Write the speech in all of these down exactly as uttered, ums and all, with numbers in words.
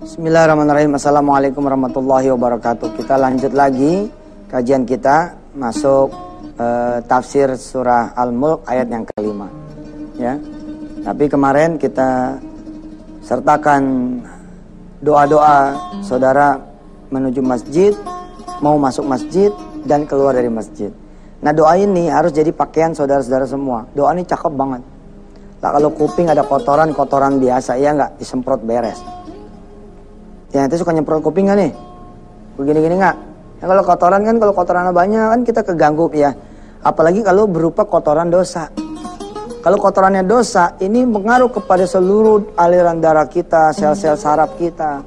Bismillahirrahmanirrahim. Assalamualaikum warahmatullahi wabarakatuh. Kita lanjut lagi kajian kita masuk uh, tafsir surah Al-Mulk ayat yang kelima. Ya. Tapi kemarin kita sertakan doa-doa saudara menuju masjid, mau masuk masjid dan keluar dari masjid. Nah, doa ini harus jadi pakaian saudara-saudara semua. Doa ini cakep banget. Lah kalau kuping ada kotoran-kotoran biasa, ya enggak disemprot beres. Ya, itu suka nyemprot kuping kan nih? Begini-gini enggak? Ya, kalau kotoran kan, kalau kotoran banyak kan kita keganggu ya. Apalagi kalau berupa kotoran dosa. Kalau kotorannya dosa, ini mengaruh kepada seluruh aliran darah kita, sel-sel saraf kita.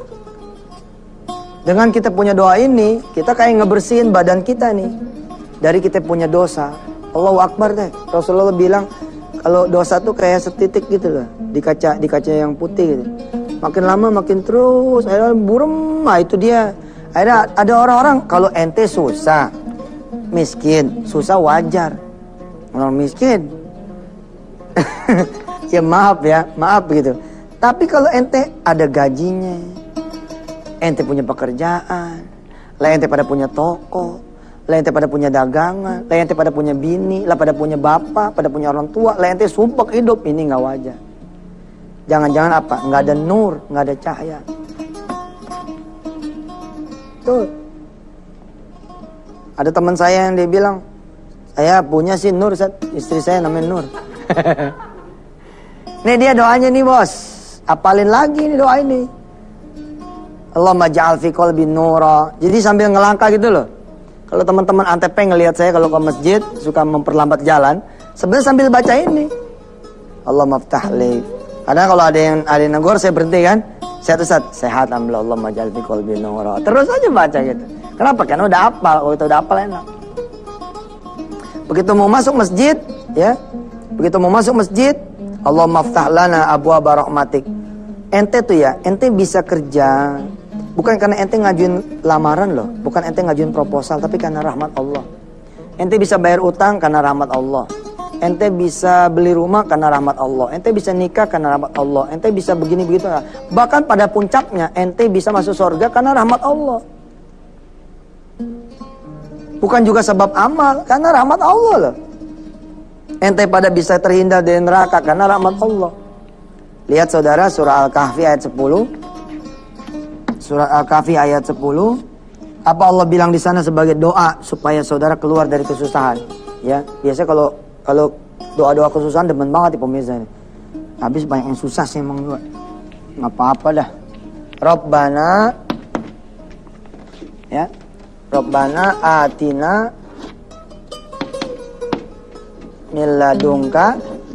Dengan kita punya doa ini, kita kayak ngebersihin badan kita nih. Dari kita punya dosa. Allahu Akbar deh. Rasulullah bilang, kalau dosa tuh kayak setitik gitu loh. Di kaca, di kaca yang putih gitu. Makin lama makin terus, akhirnya burem, nah itu dia. Akhirnya ada orang-orang, kalau ente susah, miskin, susah wajar. Orang miskin, ya maaf ya, maaf gitu. Tapi kalau ente ada gajinya, ente punya pekerjaan, lah ente pada punya toko, lah ente pada punya dagangan, lah ente pada punya bini, lah pada punya bapak, pada punya orang tua, lah ente sumpah hidup, ini nggak wajar. Jangan-jangan apa? Nggak ada nur, nggak ada cahaya. Tuh. Ada teman saya yang dia bilang, saya punya sih nur, istri saya namanya Nur. Nih dia doanya nih bos, apalin lagi nih doa ini. Allahumma ja'al fi qalbi nura. Jadi sambil ngelangkah gitu loh. Kalau teman-teman Antep ngelihat saya kalau ke masjid suka memperlambat jalan, sebenarnya sambil baca ini. Allahumma ftah li. Karena kalau ada yang ada yang negor saya berhenti kan. Saya tuh sehat alhamdulillah, Allahumma ja'al fi qalbi nura. Terus aja baca gitu. Kenapa? Karena udah hafal. Kalau itu udah hafal enak. Begitu mau masuk masjid, ya. Begitu mau masuk masjid, Allahumma ftah lana abwaaba rahmatik. Ente tuh ya, ente bisa kerja bukan karena ente ngajuin lamaran loh, bukan ente ngajuin proposal, tapi karena rahmat Allah. Ente bisa bayar utang karena rahmat Allah. Ente bisa beli rumah karena rahmat Allah. Ente bisa nikah karena rahmat Allah. Ente bisa begini begitu. Bahkan pada puncaknya ente bisa masuk surga karena rahmat Allah. Bukan juga sebab amal, karena rahmat Allah loh. Ente pada bisa terhindar dari neraka karena rahmat Allah. Lihat saudara surah Al-Kahfi ayat sepuluh. Surah Al-Kahfi ayat sepuluh. Apa Allah bilang di sana sebagai doa supaya saudara keluar dari kesusahan? Ya, biasa kalau kalau doa-doa kesusahan demen banget di pemirsa ini. Habis banyak yang susah sih emang juga. Nggak apa-apa dah. Rabbana, ya, Rabbana atina min ladunka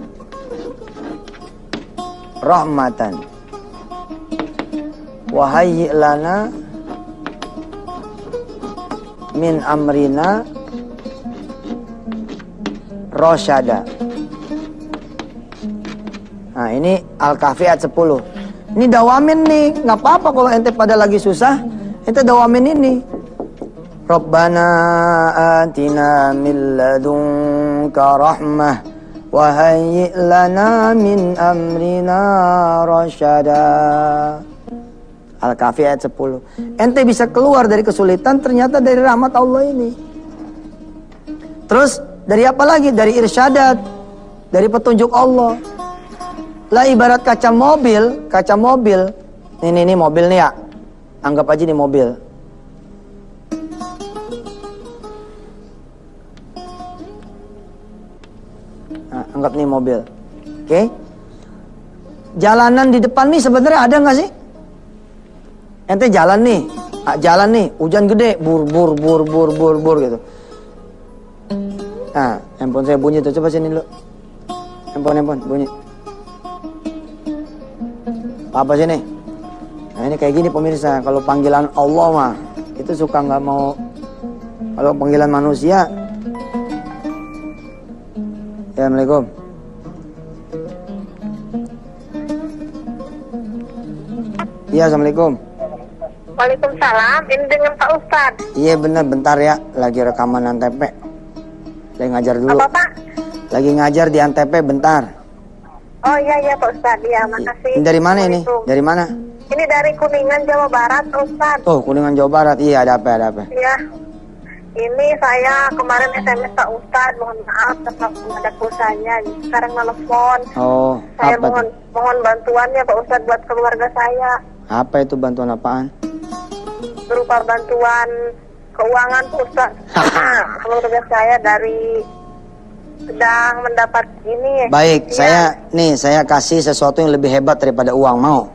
rahmatan wa hayyi' lana min amrina rasyada. Nah, ini Al-Kahfi ayat sepuluh. Ini dawamin nih, nggak apa-apa kalau ente pada lagi susah, ente dawamin ini. Rabbana atina min ladunka rahmah wa hayyi' lana min amrina rasyada. Al-Kahfi ayat sepuluh. Ente bisa keluar dari kesulitan ternyata dari rahmat Allah ini. Terus dari apa lagi? Dari irsyadat, dari petunjuk Allah. Lah ibarat kaca mobil, kaca mobil. Ini ini mobil nih ya. Anggap aja nih mobil. Nah, anggap nih mobil. Oke. Okay. Jalanan di depan nih sebenarnya ada nggak sih? Ente jalan nih, ah, jalan nih, hujan gede, bur bur bur bur bur bur gitu. Nah, handphone saya bunyi tuh, coba sini dulu. Handphone handphone bunyi. Apa sini? Nah ini kayak gini pemirsa, kalau panggilan Allah mah itu suka nggak mau. Kalau panggilan manusia, ya, Assalamualaikum. Iya, Assalamualaikum. Waalaikumsalam, ini dengan Pak Ustadz. Iya benar, bentar ya, lagi rekaman Antep. Lagi ngajar dulu. Apa Pak? Lagi ngajar di Antep bentar. Oh iya iya Pak Ustadz, ya makasih. Dari mana ini? Dari mana? Ini dari Kuningan, Jawa Barat, Ustaz. Oh, Kuningan, Jawa Barat. Iya, ada apa, ada apa? Iya. Ini saya kemarin S M S Pak Ustaz, mohon maaf tetap ada pulsanya. Sekarang nelfon. Oh, saya apa mohon tuh? mohon bantuannya Pak Ustaz buat keluarga saya. Apa itu bantuan apaan? Berupa bantuan keuangan Pak Ustaz. Keluarga saya dari sedang mendapat ini. Baik, ya. saya nih saya kasih sesuatu yang lebih hebat daripada uang, mau?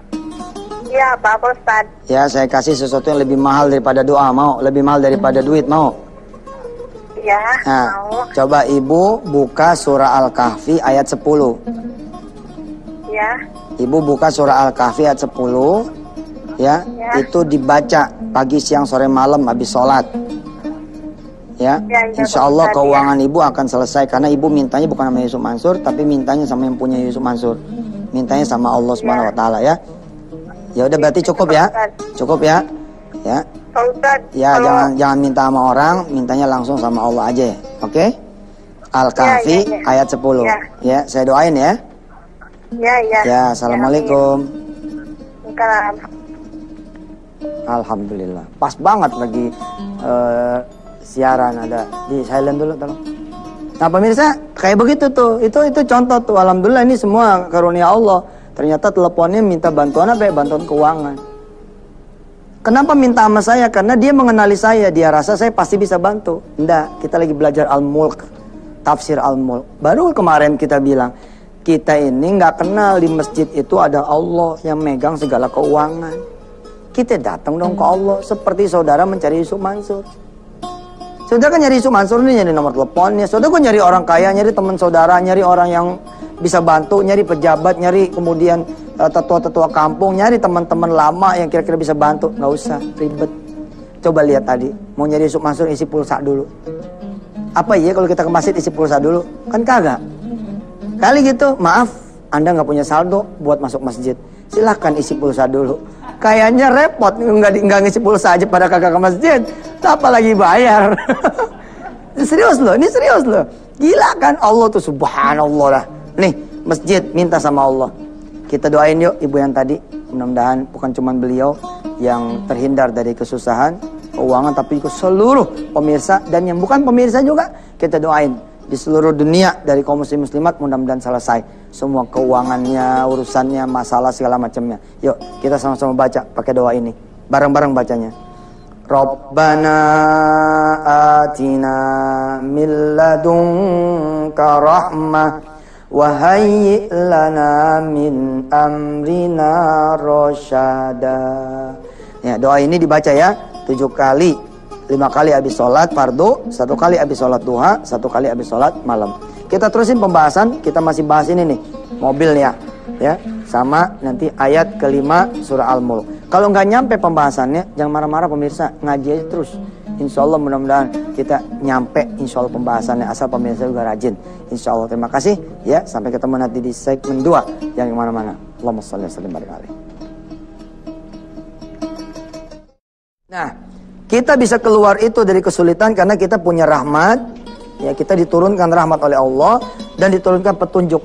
Iya Pak Ustaz. Ya, saya kasih sesuatu yang lebih mahal daripada doa, mau? Lebih mahal daripada duit, mau? Iya, Nah, mau. coba ibu buka surah Al-Kahfi ayat sepuluh. Ya. Ibu buka surah Al-Kahfi ayat sepuluh. Ya, Ya. itu dibaca pagi, siang, sore, malam habis sholat. Ya, Ya, ya, insya Allah Ustaz, keuangan ibu akan selesai. Karena ibu mintanya bukan sama Yusuf Mansur, tapi mintanya sama yang punya Yusuf Mansur. Mintanya sama Allah Subhanahu Wa Taala, ya. Ya udah, berarti cukup ya, cukup ya, ya. Pak Ustaz. Ya, kalau- jangan jangan minta sama orang, mintanya langsung sama Allah aja, oke? Al-Kahfi Ya, ya, ya. ayat sepuluh. Ya. Ya, saya doain ya. Ya, ya. Ya, assalamualaikum. Salam. Alhamdulillah. Pas banget lagi eh, siaran, ada di silent dulu tolong. Nah pemirsa, kayak begitu tuh. Itu itu contoh tuh. Alhamdulillah ini semua karunia Allah. Ternyata teleponnya minta bantuan apa ya? Bantuan keuangan. Kenapa minta sama saya? Karena dia mengenali saya. Dia rasa saya pasti bisa bantu. Enggak, kita lagi belajar Al-Mulk, tafsir Al-Mulk. Baru kemarin kita bilang, kita ini nggak kenal di masjid itu ada Allah yang megang segala keuangan. Kita datang dong ke Allah seperti saudara mencari Yusuf Mansur. Saudara kan nyari Yusuf Mansur nih, nyari nomor teleponnya. Saudara kan nyari orang kaya, nyari teman saudara, nyari orang yang bisa bantu, nyari pejabat, nyari kemudian uh, tetua-tetua kampung, nyari teman-teman lama yang kira-kira bisa bantu. Nggak usah ribet. Coba lihat tadi, mau nyari Yusuf Mansur isi pulsa dulu. Apa iya kalau kita ke masjid isi pulsa dulu? Kan kagak. Kali gitu, maaf, Anda nggak punya saldo buat masuk masjid. Silahkan isi pulsa dulu. Kayaknya repot, nggak di- nggak ngisi pulsa aja pada kagak ke masjid. Apalagi bayar. Serius loh, ini serius loh. Gila kan, Allah tuh subhanallah lah. Nih, masjid minta sama Allah. Kita doain yuk ibu yang tadi. Mudah-mudahan bukan cuma beliau yang terhindar dari kesusahan keuangan, tapi juga seluruh pemirsa dan yang bukan pemirsa juga kita doain. Di seluruh dunia dari kaum muslim muslimat mudah-mudahan selesai semua keuangannya, urusannya, masalah segala macamnya. Yuk kita sama-sama baca pakai doa ini, bareng-bareng bacanya. Rabbana atina min ladunka rahmah wa hayyi' lana min amrina rasyada. Ya, doa ini dibaca ya tujuh kali. Lima kali habis sholat fardu, satu kali habis sholat duha, satu kali habis sholat malam. Kita terusin pembahasan, kita masih bahas ini nih, mobil ya, ya, sama nanti ayat kelima surah Al-Mulk. Kalau nggak nyampe pembahasannya, jangan marah-marah pemirsa, ngaji aja terus. Insya Allah mudah-mudahan kita nyampe, insya Allah pembahasannya, asal pemirsa juga rajin. Insya Allah, terima kasih, ya, sampai ketemu nanti di segmen dua, yang kemana-mana. Allahumma sholli wa sallim barik alaihi. Nah, kita bisa keluar itu dari kesulitan karena kita punya rahmat. Ya, kita diturunkan rahmat oleh Allah dan diturunkan petunjuk.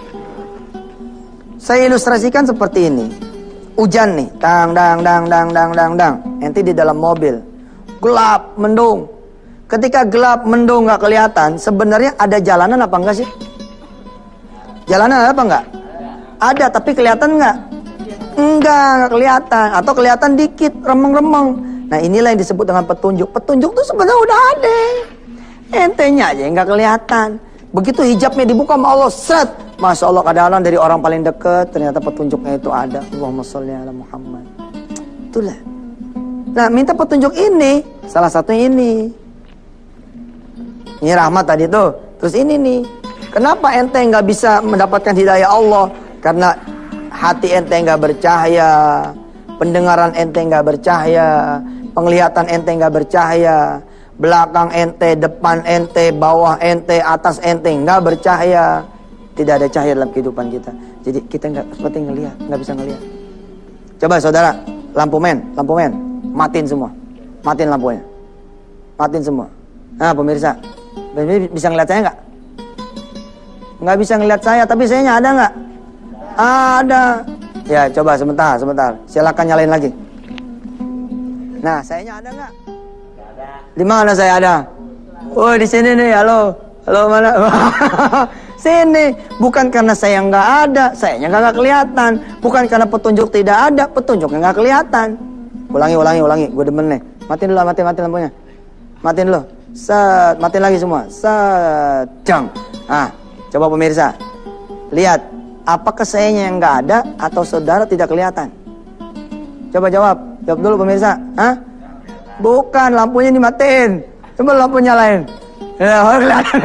Saya ilustrasikan seperti ini. Hujan nih, dang dang dang dang dang dang dang. Ente di dalam mobil. Gelap, mendung. Ketika gelap, mendung nggak kelihatan, sebenarnya ada jalanan apa enggak sih? Jalanan ada apa enggak? Ada, tapi kelihatan enggak? Enggak, enggak kelihatan. Atau kelihatan dikit, remeng-remeng. Nah inilah yang disebut dengan petunjuk. Petunjuk itu sebenarnya udah ada. Entenya aja nggak kelihatan. Begitu hijabnya dibuka sama Allah, set. Masya Allah, kadang-kadang dari orang paling dekat ternyata petunjuknya itu ada. Allahumma sholli ala Muhammad. Itulah. Nah minta petunjuk ini, salah satunya ini. Ini rahmat tadi tuh. Terus ini nih. Kenapa ente nggak bisa mendapatkan hidayah Allah? Karena hati ente nggak bercahaya. Pendengaran ente nggak bercahaya, penglihatan ente nggak bercahaya, belakang ente, depan ente, bawah ente, atas ente nggak bercahaya. Tidak ada cahaya dalam kehidupan kita. Jadi kita nggak seperti ngelihat, nggak bisa ngelihat. Coba saudara, lampu men, lampu men, matiin semua, matiin lampunya, matiin semua. Nah pemirsa, bisa ngelihat saya nggak? Nggak bisa ngelihat saya, tapi sayanya ada nggak? Ada. Ya, coba sebentar, sebentar. Silakan nyalain lagi. Nah, sayanya ada nggak? Ada. Di mana saya ada? Oh, di sini nih. Halo, halo mana? Sini. Bukan karena saya nggak ada, sayanya nggak kelihatan. Bukan karena petunjuk tidak ada, petunjuknya nggak kelihatan. Ulangi, ulangi, ulangi. Gue demen nih. Matiin dulu, matiin, matiin lampunya. Matiin dulu. Set, matiin lagi semua. Set, jang. Ah, coba pemirsa. Lihat, apakah sayanya yang nggak ada atau saudara tidak kelihatan? Coba jawab. Jawab dulu pemirsa. Hah? Bukan, lampunya dimatiin. Coba lampu nyalain. Ya, kelihatan.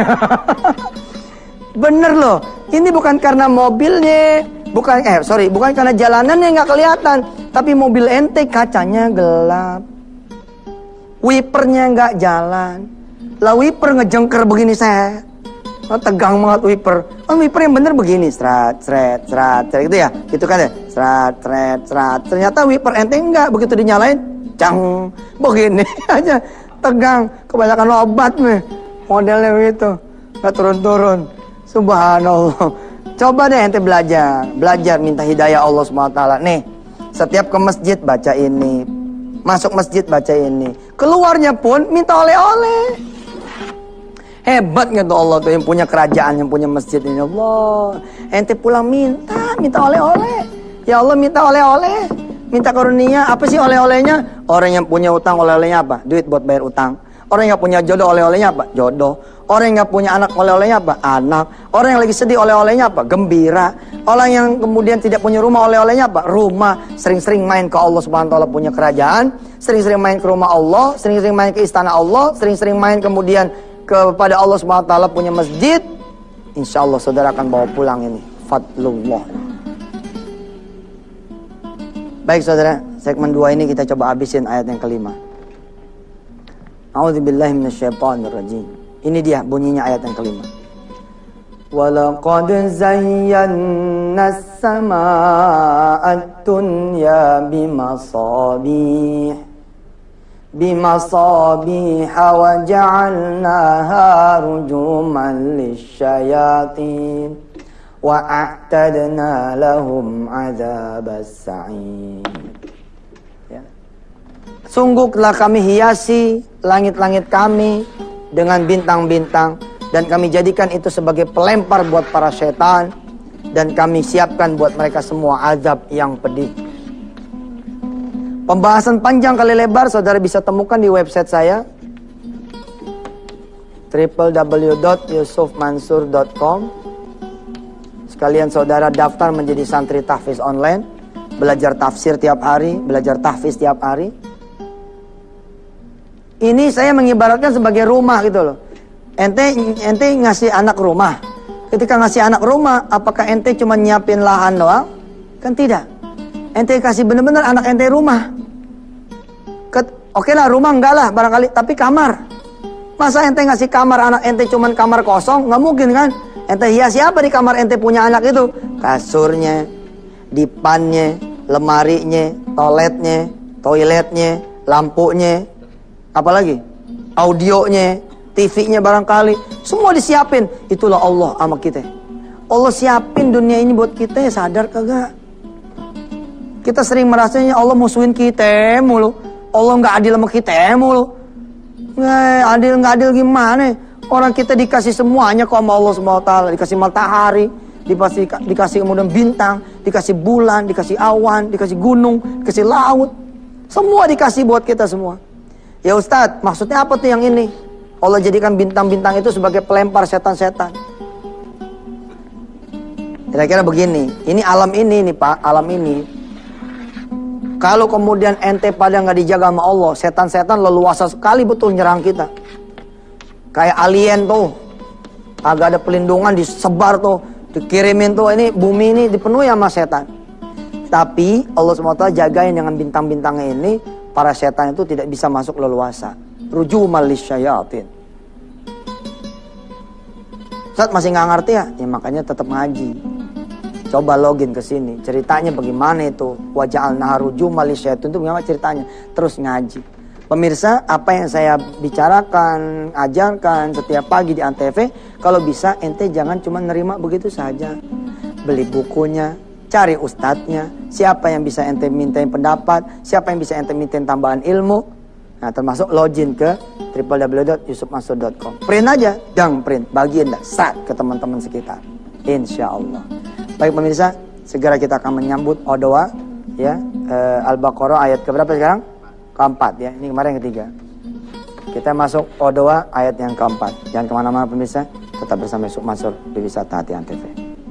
Bener loh. Ini bukan karena mobilnya, bukan eh sorry, bukan karena jalanannya nggak kelihatan, tapi mobil ente kacanya gelap, wipernya nggak jalan. Lah wiper ngejengker begini saya, oh, tegang banget wiper. Oh wiper yang bener begini, serat, seret, serat, seret gitu ya, gitu kan ya, serat, seret, serat. Ternyata wiper ente enggak, begitu dinyalain, cang, begini aja, tegang. Kebanyakan obat nih, modelnya begitu, nggak turun-turun. Subhanallah. Coba deh ente belajar, belajar minta hidayah Allah subhanahu wa taala. Nih, setiap ke masjid baca ini, masuk masjid baca ini, keluarnya pun minta oleh-oleh. Hebat nggak tuh Allah tuh yang punya kerajaan, yang punya masjid ini. Allah, ente pulang minta, minta oleh-oleh. Ya Allah minta oleh-oleh, minta karunia. Apa sih oleh-olehnya? Orang yang punya utang oleh-olehnya apa? Duit buat bayar utang. Orang yang punya jodoh oleh-olehnya apa? Jodoh. Orang yang gak punya anak oleh-olehnya apa? Anak. Orang yang lagi sedih oleh-olehnya apa? Gembira. Orang yang kemudian tidak punya rumah oleh-olehnya apa? Rumah. Sering-sering main ke Allah subhanahu wa taala punya kerajaan. Sering-sering main ke rumah Allah. Sering-sering main ke istana Allah. Sering-sering main kemudian kepada Allah subhanahu wa taala punya masjid. Insya Allah saudara akan bawa pulang ini fadlullah. Baik saudara, segmen dua ini kita coba habisin ayat yang kelima. A'udzubillahi minasyaitonirrajim. Ini dia bunyinya ayat yang kelima. Walaqad zayyana as-samaa'a ad-dunya bimasabih bimasabih wa ja'alnaha rujuman lisyayatin wa a'tadna lahum 'adzabas sa'ir. Ya. Sungguh telah kami hiasi langit-langit kami dengan bintang-bintang, dan kami jadikan itu sebagai pelempar buat para setan, dan kami siapkan buat mereka semua azab yang pedih. Pembahasan panjang kali lebar saudara bisa temukan di website saya w w w dot yusuf mansur dot com. Sekalian saudara daftar menjadi santri tahfiz online, belajar tafsir tiap hari, belajar tahfiz tiap hari. Ini saya mengibaratkan sebagai rumah gitu loh. Ente ente ngasih anak rumah. Ketika ngasih anak rumah, apakah ente cuma nyiapin lahan doang? Kan tidak. Ente kasih bener-bener anak ente rumah. Oke lah rumah enggak lah barangkali, tapi kamar. Masa ente ngasih kamar anak ente cuma kamar kosong? Nggak mungkin kan? Ente hiasi apa di kamar ente punya anak itu? Kasurnya, dipannya, lemarinya, toiletnya, toiletnya, lampunya. Apalagi audionya, T V-nya barangkali, semua disiapin. Itulah Allah sama kita. Allah siapin dunia ini buat kita, ya sadar kagak? Kita sering merasanya Allah musuhin kita mulu, Allah nggak adil sama kita mulu. Nggak adil nggak adil gimana? Orang kita dikasih semuanya kok sama Allah subhanahu wa taala. Dikasih matahari, dikasih dikasih kemudian bintang, dikasih bulan, dikasih awan, dikasih gunung, dikasih laut. Semua dikasih buat kita semua. Ya Ustadz, maksudnya apa tuh yang ini? Allah jadikan bintang-bintang itu sebagai pelempar setan-setan. Kira-kira begini, ini alam ini nih Pak, alam ini. Kalau kemudian ente pada nggak dijaga sama Allah, setan-setan leluasa sekali betul nyerang kita. Kayak alien tuh, agak ada pelindungan disebar tuh, dikirimin tuh, ini bumi ini dipenuhi sama setan. Tapi Allah subhanahu wa taala jagain dengan bintang-bintangnya ini. Para setan itu tidak bisa masuk leluasa. Rujuman lisyayatin. Ustaz masih nggak ngerti ya? Ya makanya tetap ngaji. Coba login ke sini. Ceritanya bagaimana itu? Waja'alnaha rujuman lisyayatin itu bagaimana ceritanya? Terus ngaji. Pemirsa, apa yang saya bicarakan, ajarkan setiap pagi di Antv, kalau bisa ente jangan cuma nerima begitu saja. Beli bukunya, cari ustadznya, siapa yang bisa ente mintain pendapat, siapa yang bisa ente mintain tambahan ilmu. Nah, termasuk login ke w w w dot yusuf mansur dot com. Print aja, dang print, bagian dah, sat ke teman-teman sekitar. Insya Allah. Baik pemirsa, segera kita akan menyambut Odoa, ya, eh, Al-Baqarah ayat keberapa sekarang? Keempat, ya. Ini kemarin yang ketiga. Kita masuk Odoa ayat yang keempat. Jangan kemana-mana pemirsa, tetap bersama Yusuf Mansur di Wisata Hati Antv.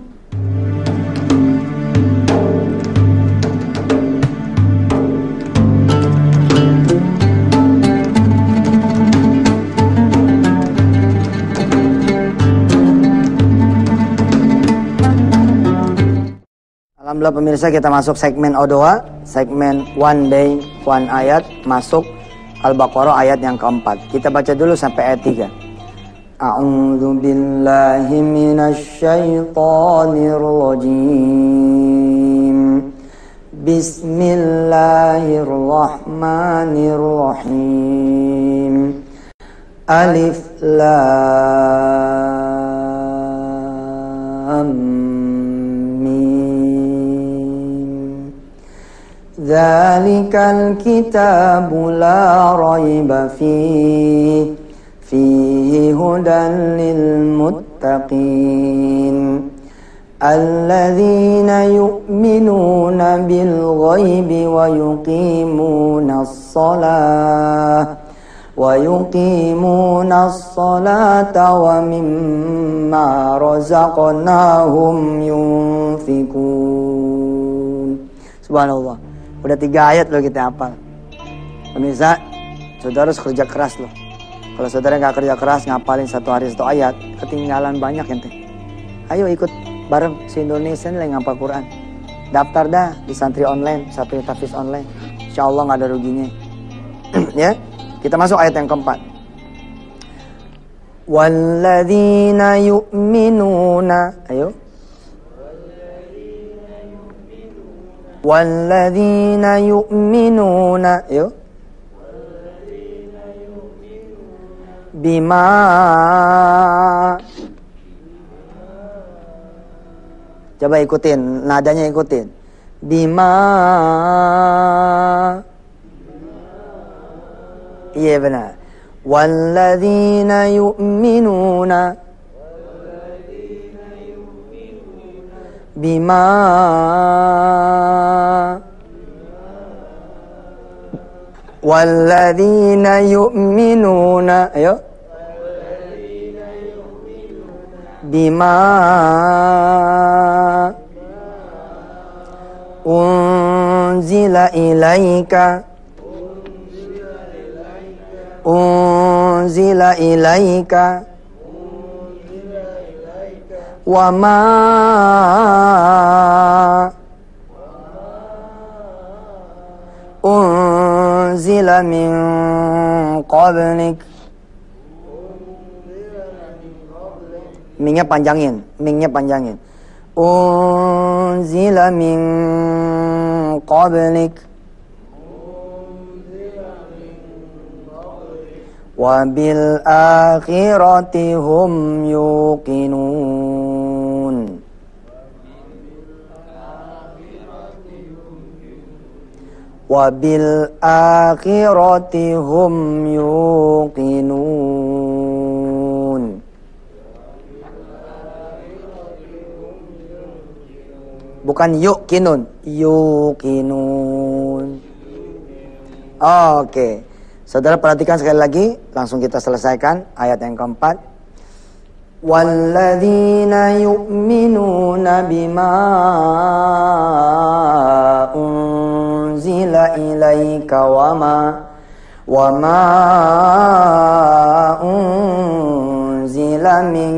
Alhamdulillah pemirsa, kita masuk segmen Odoa, segmen One Day One Ayat, masuk Al-Baqarah ayat yang keempat. Kita baca dulu sampai ayat tiga. A'udzu billahi minasy syaithanir rajim. Bismillahirrahmanirrahim. Alif Lam Dzalikal kitabu la raiba fihi fihi hudan lil muttaqin alladzina yu'minuna bil ghaibi wa yuqimunas shalah wa yuqimunas salata wa mimma razaqnahum yunfikun. Subhanallah. Udah tiga ayat loh kita hafal. Pemirsa, saudara harus kerja keras loh. Kalau saudara nggak kerja keras ngapalin satu hari satu ayat, ketinggalan banyak ente. Ayo ikut bareng si Indonesia nih ngapal Quran. Daftar dah di santri online, santri tahfiz online. Insya Allah nggak ada ruginya. Ya, kita masuk ayat yang keempat. Walladzina yu'minuna, ayo. Walladzina yu'minuna, yuk, bima, coba ikutin nadanya, ikutin bima, iya benar. Walladzina yu'minuna bima walladzina yu'minuna, ayo, bima unzila ilaika unzila ilaika wa ma unzila min qablik. Mingnya panjangin, mingnya panjangin. Unzila min qablik wa bil akhirati hum yuqinun. Wa bil akhirati hum yuqinun. Bukan yuqinun, yuqinun. Oke. Saudara perhatikan sekali lagi, langsung kita selesaikan ayat yang keempat. Walladzina yu'minuna bima unzila ilaika wa ma wa ma unzila min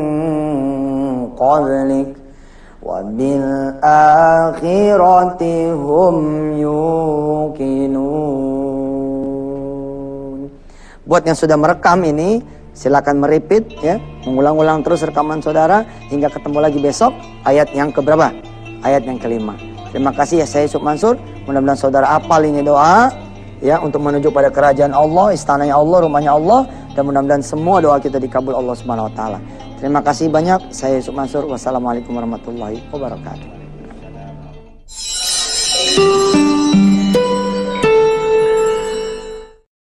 qablik wa bil akhirati hum yuqinun. Buat yang sudah merekam ini, silakan merepeat ya, mengulang-ulang terus rekaman saudara hingga ketemu lagi besok ayat yang keberapa? Ayat yang kelima. Terima kasih ya, saya Yusuf Mansur. Mudah-mudahan saudara hafal ini doa ya, untuk menuju pada kerajaan Allah, istananya Allah, rumahnya Allah, dan mudah-mudahan semua doa kita dikabul Allah Subhanahu wa taala. Terima kasih banyak. Saya Yusuf Mansur. Wassalamualaikum warahmatullahi wabarakatuh. Ustaz.